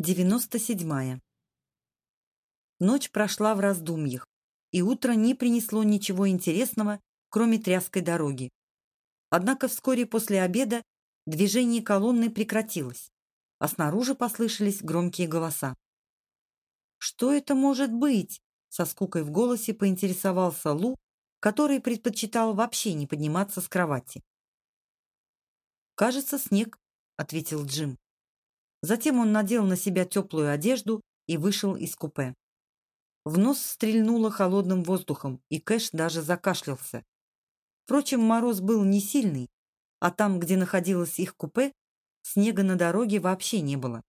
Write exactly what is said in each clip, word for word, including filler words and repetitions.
девяносто седьмая. Ночь прошла в раздумьях, и утро не принесло ничего интересного, кроме тряской дороги. Однако вскоре после обеда движение колонны прекратилось, а снаружи послышались громкие голоса. «Что это может быть?» — со скукой в голосе поинтересовался Лу, который предпочитал вообще не подниматься с кровати. «Кажется, снег», — ответил Джим. Затем он надел на себя теплую одежду и вышел из купе. В нос стрельнуло холодным воздухом, и Кэш даже закашлялся. Впрочем, мороз был не сильный, а там, где находилось их купе, снега на дороге вообще не было.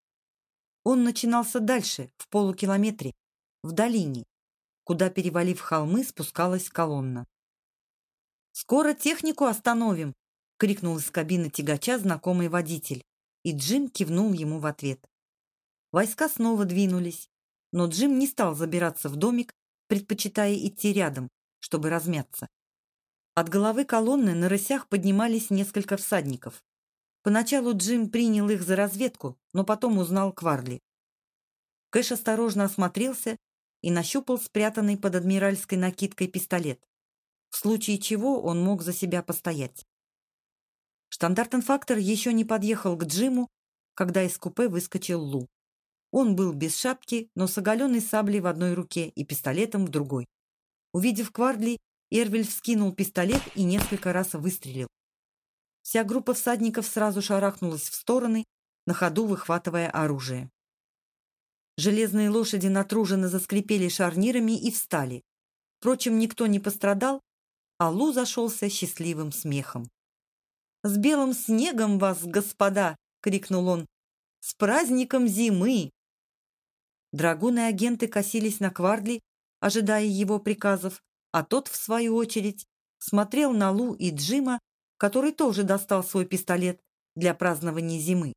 Он начинался дальше, в полукилометре, в долине, куда, перевалив холмы, спускалась колонна. «Скоро технику остановим!» — крикнул из кабины тягача знакомый водитель, и Джим кивнул ему в ответ. Войска снова двинулись, но Джим не стал забираться в домик, предпочитая идти рядом, чтобы размяться. От головы колонны на рысях поднимались несколько всадников. Поначалу Джим принял их за разведку, но потом узнал Кварли. Кэш осторожно осмотрелся и нащупал спрятанный под адмиральской накидкой пистолет, в случае чего он мог за себя постоять. Штандартенфактор еще не подъехал к Джиму, когда из купе выскочил Лу. Он был без шапки, но с оголенной саблей в одной руке и пистолетом в другой. Увидев Кварли, Эрвиль вскинул пистолет и несколько раз выстрелил. Вся группа всадников сразу шарахнулась в стороны, на ходу выхватывая оружие. Железные лошади натруженно заскрипели шарнирами и встали. Впрочем, никто не пострадал, а Лу зашелся счастливым смехом. «С белым снегом вас, господа!» — крикнул он. «С праздником зимы!» Драгуны-агенты косились на Кварли, ожидая его приказов, а тот, в свою очередь, смотрел на Лу и Джима, который тоже достал свой пистолет для празднования зимы.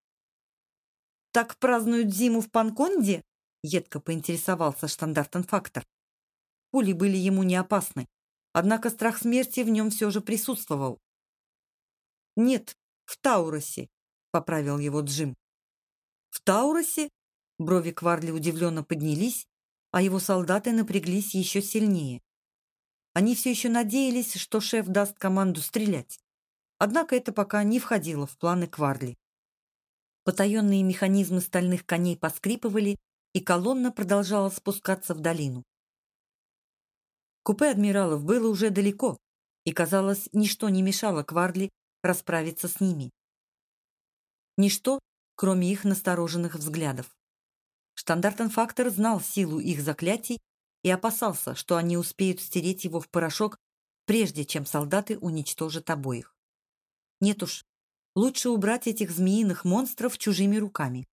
«Так празднуют зиму в Панконде?» — едко поинтересовался штандартенфактор. Пули были ему не опасны, однако страх смерти в нем все же присутствовал. «Нет, в Тауросе», — поправил его Джим. «В Тауросе?» — брови Кварли удивленно поднялись, а его солдаты напряглись еще сильнее. Они все еще надеялись, что шеф даст команду стрелять. Однако это пока не входило в планы Кварли. Потаенные механизмы стальных коней поскрипывали, и колонна продолжала спускаться в долину. Купе адмиралов было уже далеко, и, казалось, ничто не мешало Кварли расправиться с ними. Ничто, кроме их настороженных взглядов. Штандартенфактор знал силу их заклятий и опасался, что они успеют стереть его в порошок, прежде чем солдаты уничтожат обоих. Нет уж, лучше убрать этих змеиных монстров чужими руками.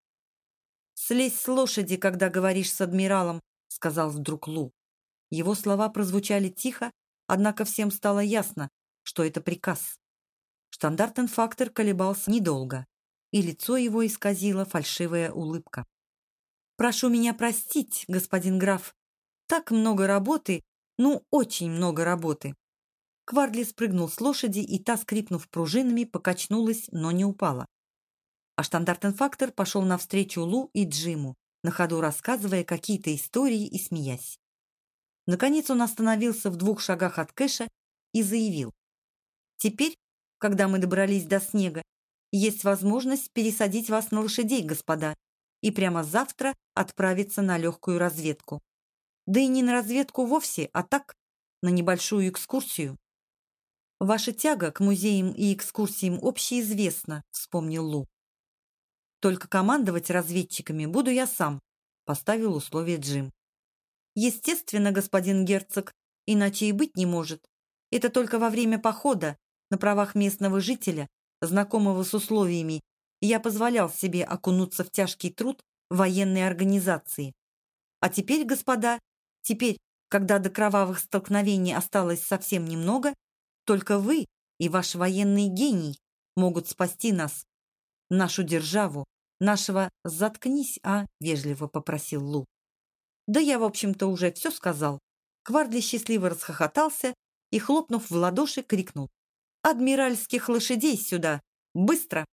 «Слезь с лошади, когда говоришь с адмиралом», — сказал вдруг Лу. Его слова прозвучали тихо, однако всем стало ясно, что это приказ. Штандартенфактор колебался недолго, и лицо его исказила фальшивая улыбка. «Прошу меня простить, господин граф. Так много работы, ну, очень много работы». Кварли спрыгнул с лошади, и та, скрипнув пружинами, покачнулась, но не упала. А штандартенфактор пошел навстречу Лу и Джиму, на ходу рассказывая какие-то истории и смеясь. Наконец он остановился в двух шагах от Кэша и заявил: «Теперь, когда мы добрались до снега, есть возможность пересадить вас на лошадей, господа, и прямо завтра отправиться на легкую разведку. Да и не на разведку вовсе, а так, на небольшую экскурсию». «Ваша тяга к музеям и экскурсиям общеизвестна», — вспомнил Лу. «Только командовать разведчиками буду я сам», — поставил условие Джим. «Естественно, господин герцог, иначе и быть не может. Это только во время похода, на правах местного жителя, знакомого с условиями, я позволял себе окунуться в тяжкий труд военной организации. А теперь, господа, теперь, когда до кровавых столкновений осталось совсем немного, только вы и ваш военный гений могут спасти нас, нашу державу, нашего...» «Заткнись, а?» — вежливо попросил Лу. «Да я, в общем-то, уже все сказал». Кварли счастливо расхохотался и, хлопнув в ладоши, крикнул: «Адмиральских лошадей сюда! Быстро!»